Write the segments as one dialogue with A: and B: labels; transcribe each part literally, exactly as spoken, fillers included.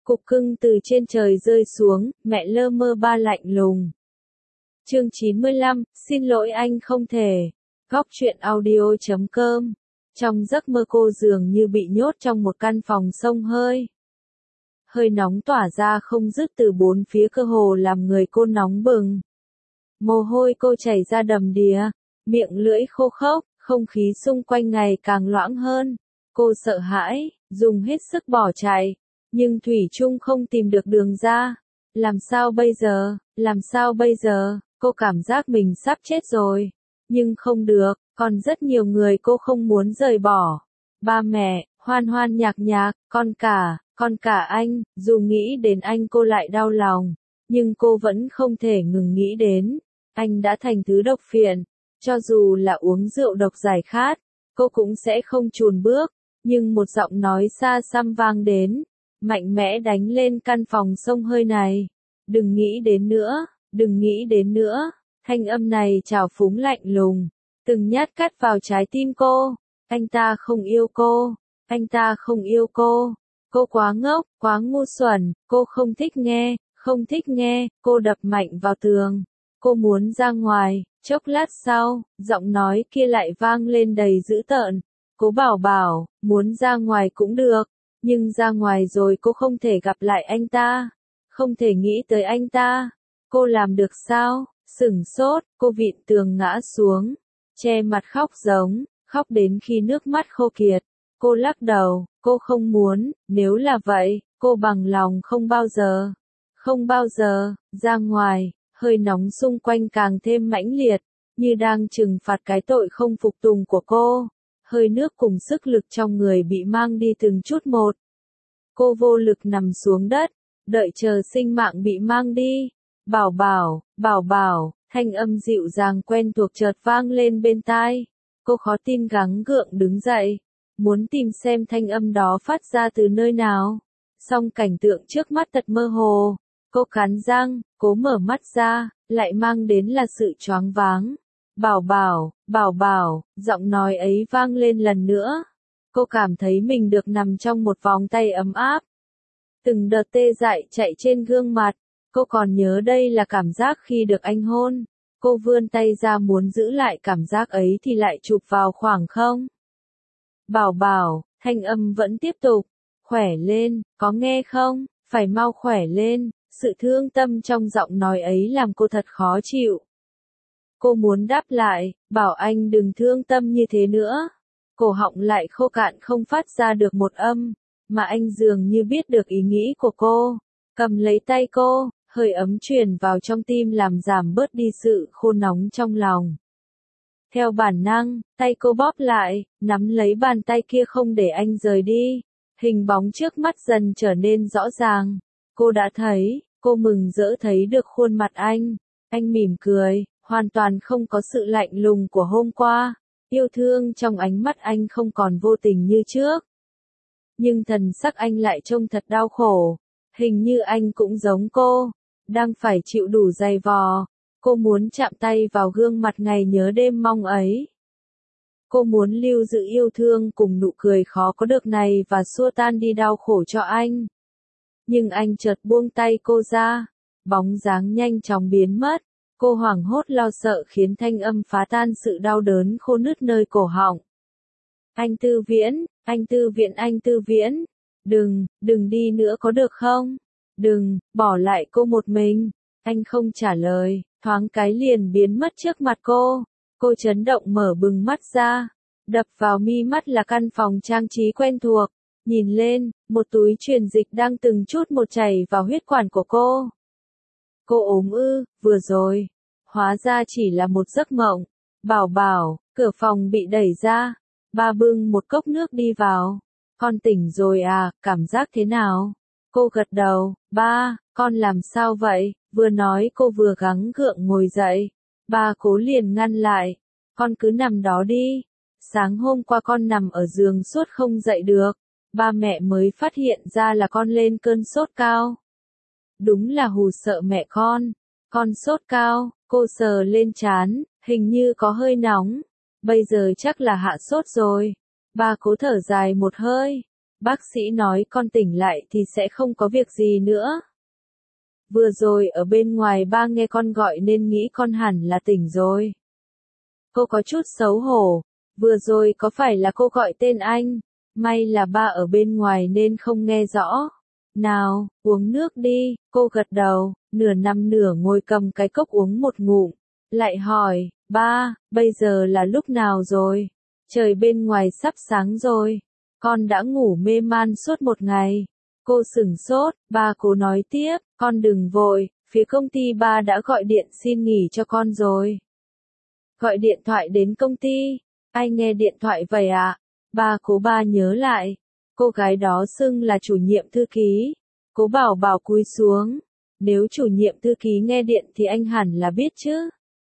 A: Cục cưng từ trên trời rơi xuống, mẹ lơ mơ ba lạnh lùng. Chương chín mươi lăm, xin lỗi anh không thể. Góc truyện audio chấm com. Trong giấc mơ cô dường như bị nhốt trong một căn phòng xông hơi. Hơi nóng tỏa ra không dứt từ bốn phía, cơ hồ làm người cô nóng bừng. Mồ hôi cô chảy ra đầm đìa, miệng lưỡi khô khốc, không khí xung quanh ngày càng loãng hơn. Cô sợ hãi, dùng hết sức bỏ chạy, nhưng thủy chung không tìm được đường ra. Làm sao bây giờ, làm sao bây giờ, cô cảm giác mình sắp chết rồi. Nhưng không được, còn rất nhiều người cô không muốn rời bỏ. Ba mẹ, Hoan Hoan nhạc nhạc, con cả, con cả anh, dù nghĩ đến anh cô lại đau lòng. Nhưng cô vẫn không thể ngừng nghĩ đến. Anh đã thành thứ độc phiện. Cho dù là uống rượu độc giải khát, cô cũng sẽ không chùn bước. Nhưng một giọng nói xa xăm vang đến, mạnh mẽ đánh lên căn phòng xông hơi này. Đừng nghĩ đến nữa, đừng nghĩ đến nữa. Thanh âm này trào phúng lạnh lùng, từng nhát cắt vào trái tim cô. Anh ta không yêu cô, anh ta không yêu cô. Cô quá ngốc, quá ngu xuẩn, cô không thích nghe, không thích nghe. Cô đập mạnh vào tường. Cô muốn ra ngoài. Chốc lát sau, giọng nói kia lại vang lên đầy dữ tợn. Cố bảo bảo, muốn ra ngoài cũng được, nhưng ra ngoài rồi cô không thể gặp lại anh ta, không thể nghĩ tới anh ta. Cô làm được sao? Sửng sốt, cô vịn tường ngã xuống, che mặt khóc giống, khóc đến khi nước mắt khô kiệt. Cô lắc đầu, cô không muốn, nếu là vậy, cô bằng lòng không bao giờ, không bao giờ, ra ngoài. Hơi nóng xung quanh càng thêm mãnh liệt, như đang trừng phạt cái tội không phục tùng của cô. Hơi nước cùng sức lực trong người bị mang đi từng chút một. Cô vô lực nằm xuống đất, đợi chờ sinh mạng bị mang đi. Bảo bảo, bảo bảo, thanh âm dịu dàng quen thuộc chợt vang lên bên tai. Cô khó tin gắng gượng đứng dậy, muốn tìm xem thanh âm đó phát ra từ nơi nào. Song cảnh tượng trước mắt thật mơ hồ. Cô cắn răng, cố mở mắt ra, lại mang đến là sự choáng váng. Bảo bảo, bảo bảo, giọng nói ấy vang lên lần nữa. Cô cảm thấy mình được nằm trong một vòng tay ấm áp. Từng đợt tê dại chạy trên gương mặt. Cô còn nhớ đây là cảm giác khi được anh hôn. Cô vươn tay ra muốn giữ lại cảm giác ấy thì lại chụp vào khoảng không. Bảo bảo, thanh âm vẫn tiếp tục. Khỏe lên, có nghe không? Phải mau khỏe lên. Sự thương tâm trong giọng nói ấy làm cô thật khó chịu. Cô muốn đáp lại, bảo anh đừng thương tâm như thế nữa. Cổ họng lại khô cạn không phát ra được một âm, mà anh dường như biết được ý nghĩ của cô. Cầm lấy tay cô, hơi ấm truyền vào trong tim làm giảm bớt đi sự khô nóng trong lòng. Theo bản năng, tay cô bóp lại, nắm lấy bàn tay kia không để anh rời đi. Hình bóng trước mắt dần trở nên rõ ràng. Cô đã thấy, cô mừng rỡ thấy được khuôn mặt anh. Anh mỉm cười, hoàn toàn không có sự lạnh lùng của hôm qua. Yêu thương trong ánh mắt anh không còn vô tình như trước. Nhưng thần sắc anh lại trông thật đau khổ. Hình như anh cũng giống cô, đang phải chịu đủ dày vò. Cô muốn chạm tay vào gương mặt ngày nhớ đêm mong ấy. Cô muốn lưu giữ yêu thương cùng nụ cười khó có được này và xua tan đi đau khổ cho anh. Nhưng anh chợt buông tay cô ra, bóng dáng nhanh chóng biến mất. Cô hoảng hốt lo sợ khiến thanh âm phá tan sự đau đớn khô nứt nơi cổ họng. Anh Tư Viễn, anh Tư Viễn, anh Tư Viễn, đừng, đừng đi nữa có được không? Đừng, bỏ lại cô một mình. Anh không trả lời, thoáng cái liền biến mất trước mặt cô. Cô chấn động mở bừng mắt ra, đập vào mi mắt là căn phòng trang trí quen thuộc. Nhìn lên, một túi truyền dịch đang từng chút một chảy vào huyết quản của cô. Cô ốm ư, vừa rồi. Hóa ra chỉ là một giấc mộng. Bảo bảo, cửa phòng bị đẩy ra. Ba bưng một cốc nước đi vào. Con tỉnh rồi à, cảm giác thế nào? Cô gật đầu, ba, con làm sao vậy? Vừa nói cô vừa gắng gượng ngồi dậy. Ba cố liền ngăn lại. Con cứ nằm đó đi. Sáng hôm qua con nằm ở giường suốt không dậy được. Ba mẹ mới phát hiện ra là con lên cơn sốt cao. Đúng là hù sợ mẹ con. Con sốt cao, cô sờ lên trán, hình như có hơi nóng. Bây giờ chắc là hạ sốt rồi. Ba cố thở dài một hơi. Bác sĩ nói con tỉnh lại thì sẽ không có việc gì nữa. Vừa rồi ở bên ngoài ba nghe con gọi nên nghĩ con hẳn là tỉnh rồi. Cô có chút xấu hổ, vừa rồi có phải là cô gọi tên anh? May là ba ở bên ngoài nên không nghe rõ. Nào, uống nước đi, cô gật đầu, nửa nằm nửa ngồi cầm cái cốc uống một ngụm. Lại hỏi, ba, bây giờ là lúc nào rồi? Trời bên ngoài sắp sáng rồi. Con đã ngủ mê man suốt một ngày. Cô sửng sốt, ba cố nói tiếp, con đừng vội, phía công ty ba đã gọi điện xin nghỉ cho con rồi. Gọi điện thoại đến công ty, ai nghe điện thoại vậy ạ? À? Ba cố ba nhớ lại, cô gái đó xưng là chủ nhiệm thư ký. Cố bảo bảo cúi xuống, nếu chủ nhiệm thư ký nghe điện thì anh hẳn là biết chứ.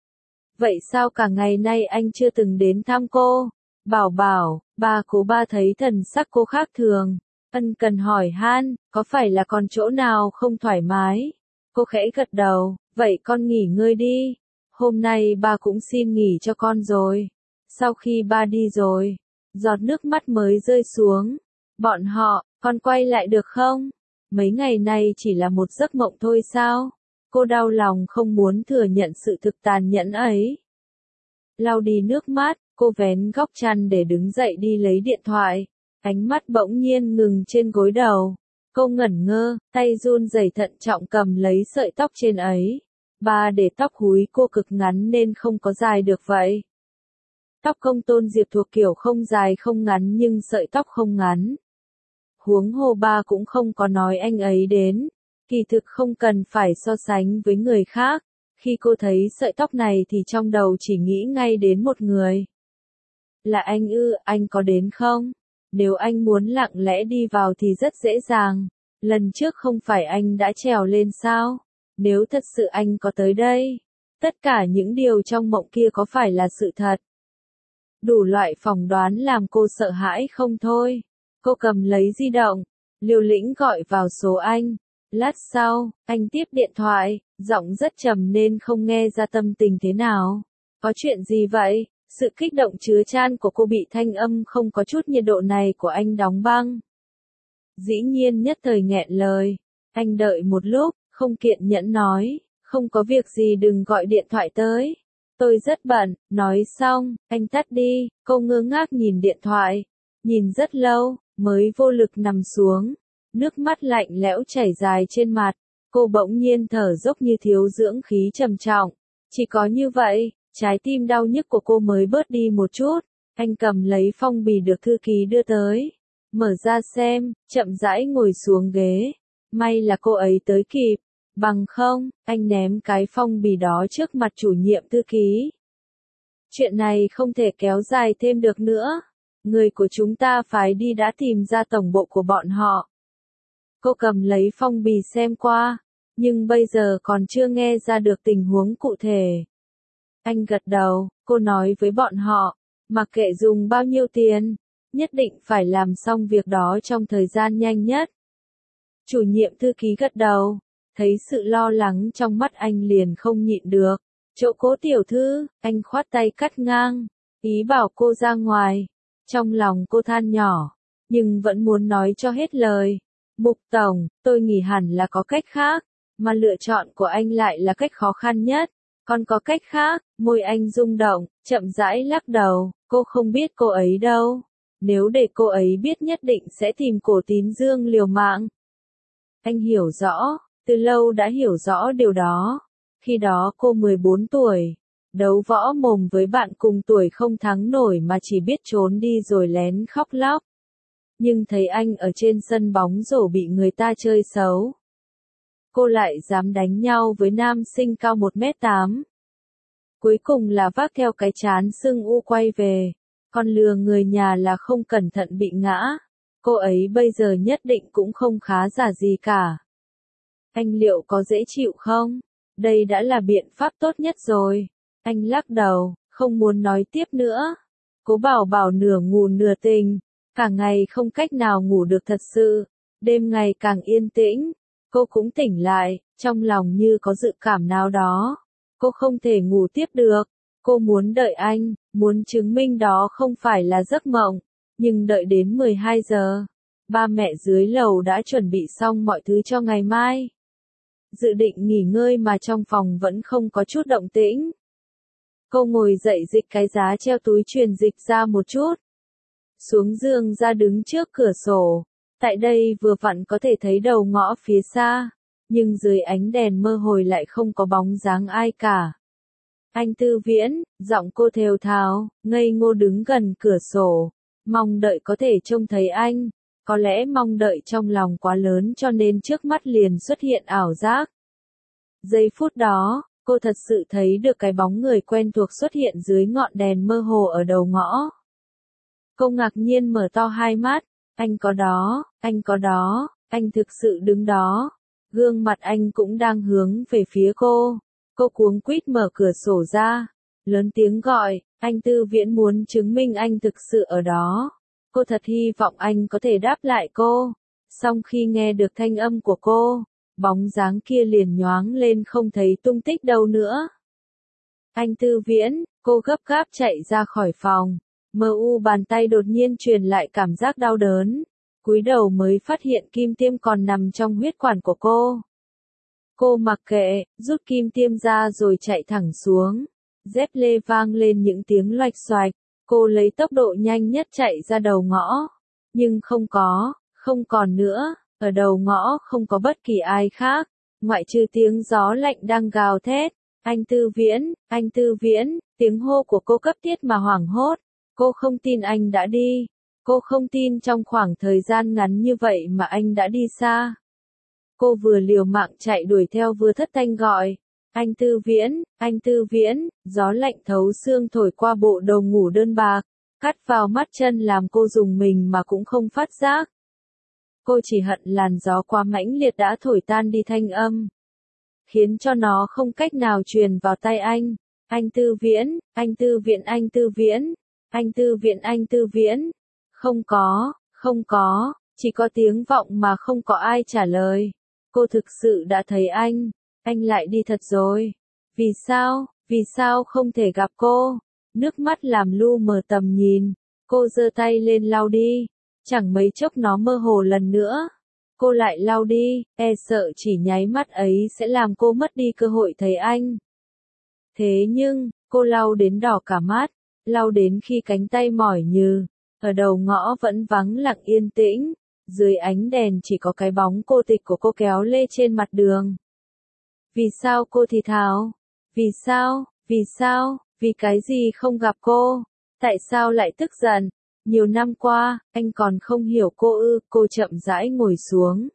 A: Vậy sao cả ngày nay anh chưa từng đến thăm cô? Bảo bảo, ba cố ba thấy thần sắc cô khác thường, ân cần hỏi han, có phải là còn chỗ nào không thoải mái? Cô khẽ gật đầu, vậy con nghỉ ngơi đi. Hôm nay ba cũng xin nghỉ cho con rồi. Sau khi ba đi rồi, giọt nước mắt mới rơi xuống. Bọn họ, con quay lại được không? Mấy ngày nay chỉ là một giấc mộng thôi sao? Cô đau lòng không muốn thừa nhận sự thực tàn nhẫn ấy. Lau đi nước mắt, cô vén góc chăn để đứng dậy đi lấy điện thoại. Ánh mắt bỗng nhiên ngừng trên gối đầu. Cô ngẩn ngơ, tay run rẩy thận trọng cầm lấy sợi tóc trên ấy. Ba để tóc húi cô cực ngắn nên không có dài được vậy. Tóc công tôn Diệp thuộc kiểu không dài không ngắn nhưng sợi tóc không ngắn. Huống hồ ba cũng không có nói anh ấy đến. Kỳ thực không cần phải so sánh với người khác. Khi cô thấy sợi tóc này thì trong đầu chỉ nghĩ ngay đến một người. Là anh ư, anh có đến không? Nếu anh muốn lặng lẽ đi vào thì rất dễ dàng. Lần trước không phải anh đã trèo lên sao? Nếu thật sự anh có tới đây, tất cả những điều trong mộng kia có phải là sự thật? Đủ loại phỏng đoán làm cô sợ hãi không thôi. Cô cầm lấy di động, liều lĩnh gọi vào số anh. Lát sau, anh tiếp điện thoại, giọng rất trầm nên không nghe ra tâm tình thế nào. Có chuyện gì vậy? Sự kích động chứa chan của cô bị thanh âm không có chút nhiệt độ này của anh đóng băng. Dĩ nhiên nhất thời nghẹn lời. Anh đợi một lúc, không kiên nhẫn nói, không có việc gì đừng gọi điện thoại tới. Tôi rất bận, nói xong, anh tắt đi, cô ngơ ngác nhìn điện thoại. Nhìn rất lâu, mới vô lực nằm xuống. Nước mắt lạnh lẽo chảy dài trên mặt. Cô bỗng nhiên thở dốc như thiếu dưỡng khí trầm trọng. Chỉ có như vậy, trái tim đau nhức của cô mới bớt đi một chút. Anh cầm lấy phong bì được thư ký đưa tới. Mở ra xem, chậm rãi ngồi xuống ghế. May là cô ấy tới kịp. Bằng không, anh ném cái phong bì đó trước mặt chủ nhiệm thư ký. Chuyện này không thể kéo dài thêm được nữa. Người của chúng ta phái đi đã tìm ra tổng bộ của bọn họ. Cô cầm lấy phong bì xem qua, nhưng bây giờ còn chưa nghe ra được tình huống cụ thể. Anh gật đầu, cô nói với bọn họ, mặc kệ dùng bao nhiêu tiền, nhất định phải làm xong việc đó trong thời gian nhanh nhất. Chủ nhiệm thư ký gật đầu, thấy sự lo lắng trong mắt anh liền không nhịn được. Chỗ Cố tiểu thư, anh khoát tay cắt ngang, ý bảo cô ra ngoài. Trong lòng cô than nhỏ, nhưng vẫn muốn nói cho hết lời. Mục tổng, tôi nghĩ hẳn là có cách khác, mà lựa chọn của anh lại là cách khó khăn nhất. Còn có cách khác, môi anh rung động, chậm rãi lắc đầu, cô không biết cô ấy đâu. Nếu để cô ấy biết nhất định sẽ tìm Cổ Tín Dương liều mạng. Anh hiểu rõ, từ lâu đã hiểu rõ điều đó. Khi đó cô mười bốn tuổi, đấu võ mồm với bạn cùng tuổi không thắng nổi mà chỉ biết trốn đi rồi lén khóc lóc. Nhưng thấy anh ở trên sân bóng rổ bị người ta chơi xấu. Cô lại dám đánh nhau với nam sinh cao một mét tám. Cuối cùng là vác theo cái chán sưng u quay về. Còn lừa người nhà là không cẩn thận bị ngã. Cô ấy bây giờ nhất định cũng không khá giả gì cả. Anh liệu có dễ chịu không? Đây đã là biện pháp tốt nhất rồi. Anh lắc đầu, không muốn nói tiếp nữa. Cố Bảo Bảo nửa ngủ nửa tỉnh. Cả ngày không cách nào ngủ được thật sự. Đêm ngày càng yên tĩnh. Cô cũng tỉnh lại, trong lòng như có dự cảm nào đó. Cô không thể ngủ tiếp được. Cô muốn đợi anh, muốn chứng minh đó không phải là giấc mộng. Nhưng đợi đến mười hai giờ, ba mẹ dưới lầu đã chuẩn bị xong mọi thứ cho ngày mai. Dự định nghỉ ngơi mà trong phòng vẫn không có chút động tĩnh. Cô ngồi dậy dịch cái giá treo túi truyền dịch ra một chút. Xuống giường ra đứng trước cửa sổ. Tại đây vừa vặn có thể thấy đầu ngõ phía xa. Nhưng dưới ánh đèn mơ hồi lại không có bóng dáng ai cả. Anh Tư Viễn, giọng cô thều thào, ngây ngô đứng gần cửa sổ. Mong đợi có thể trông thấy anh. Có lẽ mong đợi trong lòng quá lớn cho nên trước mắt liền xuất hiện ảo giác. Giây phút đó, cô thật sự thấy được cái bóng người quen thuộc xuất hiện dưới ngọn đèn mơ hồ ở đầu ngõ. Cô ngạc nhiên mở to hai mắt, anh có đó, anh có đó, anh thực sự đứng đó. Gương mặt anh cũng đang hướng về phía cô. Cô cuống quýt mở cửa sổ ra, lớn tiếng gọi, anh Tư Viễn muốn chứng minh anh thực sự ở đó. Cô thật hy vọng anh có thể đáp lại cô. Song khi nghe được thanh âm của cô, bóng dáng kia liền nhoáng lên không thấy tung tích đâu nữa. Anh Tư Viễn, cô gấp gáp chạy ra khỏi phòng. Mờ u bàn tay đột nhiên truyền lại cảm giác đau đớn. Cúi đầu mới phát hiện kim tiêm còn nằm trong huyết quản của cô. Cô mặc kệ, rút kim tiêm ra rồi chạy thẳng xuống. Dép lê vang lên những tiếng loạch xoạch. Cô lấy tốc độ nhanh nhất chạy ra đầu ngõ. Nhưng không có, không còn nữa. Ở đầu ngõ không có bất kỳ ai khác. Ngoại trừ tiếng gió lạnh đang gào thét. Anh Tư Viễn, anh Tư Viễn. Tiếng hô của cô cấp thiết mà hoảng hốt. Cô không tin anh đã đi. Cô không tin trong khoảng thời gian ngắn như vậy mà anh đã đi xa. Cô vừa liều mạng chạy đuổi theo vừa thất thanh gọi. Anh Tư Viễn, anh Tư Viễn, gió lạnh thấu xương thổi qua bộ đồ ngủ đơn bạc, cắt vào mắt chân làm cô rùng mình mà cũng không phát giác. Cô chỉ hận làn gió quá mãnh liệt đã thổi tan đi thanh âm, khiến cho nó không cách nào truyền vào tai anh. Anh Tư Viễn, anh Tư Viễn, anh Tư Viễn, anh Tư Viễn, anh Tư Viễn. Không có, không có, chỉ có tiếng vọng mà không có ai trả lời. Cô thực sự đã thấy anh, anh lại đi thật rồi. Vì sao, vì sao không thể gặp cô? Nước mắt làm lu mờ tầm nhìn. Cô giơ tay lên lau đi. Chẳng mấy chốc nó mơ hồ lần nữa. Cô lại lau đi, e sợ chỉ nháy mắt ấy sẽ làm cô mất đi cơ hội thấy anh. Thế nhưng, cô lau đến đỏ cả mắt, lau đến khi cánh tay mỏi nhừ. Ở đầu ngõ vẫn vắng lặng yên tĩnh, dưới ánh đèn chỉ có cái bóng cô tịch của cô kéo lê trên mặt đường. Vì sao cô thì thào? Vì sao, vì sao, vì cái gì không gặp cô? Tại sao lại tức giận? Nhiều năm qua, anh còn không hiểu cô ư? Cô chậm rãi ngồi xuống.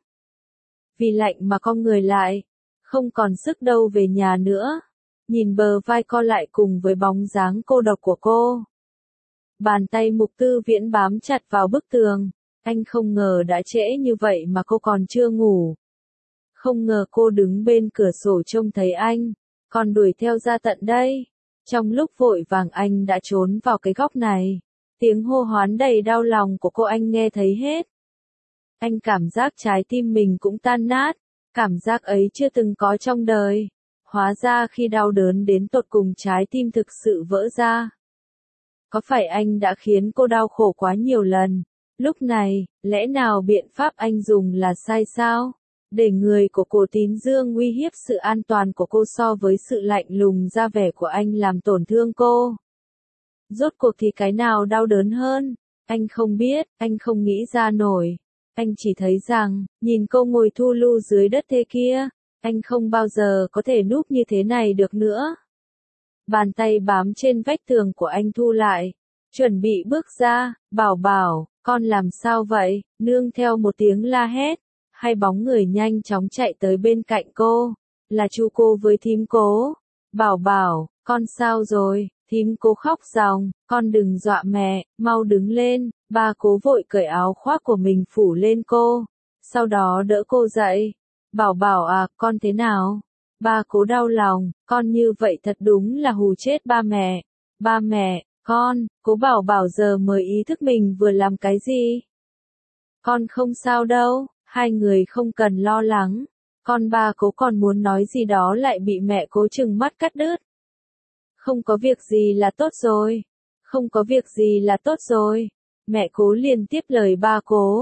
A: Vì lạnh mà con người lại, không còn sức đâu về nhà nữa. Nhìn bờ vai co lại cùng với bóng dáng cô độc của cô. Bàn tay Mục Tư Viễn bám chặt vào bức tường. Anh không ngờ đã trễ như vậy mà cô còn chưa ngủ. Không ngờ cô đứng bên cửa sổ trông thấy anh, còn đuổi theo ra tận đây. Trong lúc vội vàng anh đã trốn vào cái góc này. Tiếng hô hoán đầy đau lòng của cô anh nghe thấy hết. Anh cảm giác trái tim mình cũng tan nát. Cảm giác ấy chưa từng có trong đời. Hóa ra khi đau đớn đến tột cùng trái tim thực sự vỡ ra. Có phải anh đã khiến cô đau khổ quá nhiều lần? Lúc này, lẽ nào biện pháp anh dùng là sai sao? Để người của Cổ Tín Dương uy hiếp sự an toàn của cô so với sự lạnh lùng ra vẻ của anh làm tổn thương cô. Rốt cuộc thì cái nào đau đớn hơn? Anh không biết, anh không nghĩ ra nổi. Anh chỉ thấy rằng, nhìn cô ngồi thu lu dưới đất thế kia, anh không bao giờ có thể núp như thế này được nữa. Bàn tay bám trên vách tường của anh thu lại, chuẩn bị bước ra. Bảo Bảo, con làm sao vậy? Nương theo một tiếng la hét, hai bóng người nhanh chóng chạy tới bên cạnh cô, là Chu Cô với Thím Cố. Bảo Bảo, con sao rồi? Thím Cố khóc ròng, con đừng dọa mẹ, mau đứng lên. Ba Cố vội cởi áo khoác của mình phủ lên cô, sau đó đỡ cô dậy. Bảo Bảo à, con thế nào? Ba Cố đau lòng, con như vậy thật đúng là hù chết ba mẹ. Ba mẹ, con, Cố Bảo Bảo giờ mới ý thức mình vừa làm cái gì. Con không sao đâu, hai người không cần lo lắng. Con ba Cố còn muốn nói gì đó lại bị mẹ Cố trừng mắt cắt đứt. Không có việc gì là tốt rồi. Không có việc gì là tốt rồi. Mẹ Cố liền tiếp lời ba Cố.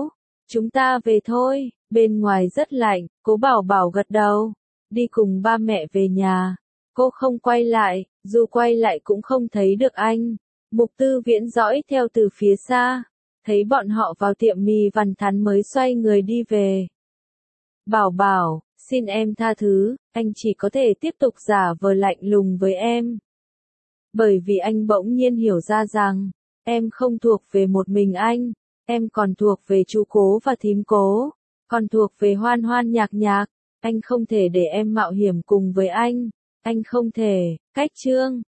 A: Chúng ta về thôi, bên ngoài rất lạnh, Cố Bảo Bảo gật đầu. Đi cùng ba mẹ về nhà. Cô không quay lại, dù quay lại cũng không thấy được anh. Mục Tư Viễn dõi theo từ phía xa. Thấy bọn họ vào tiệm mì Văn Thắn mới xoay người đi về. Bảo Bảo, xin em tha thứ, anh chỉ có thể tiếp tục giả vờ lạnh lùng với em. Bởi vì anh bỗng nhiên hiểu ra rằng, em không thuộc về một mình anh, em còn thuộc về chú Cố và thím Cố, còn thuộc về Hoan Hoan Nhạc Nhạc, anh không thể để em mạo hiểm cùng với anh, anh không thể, cách chương.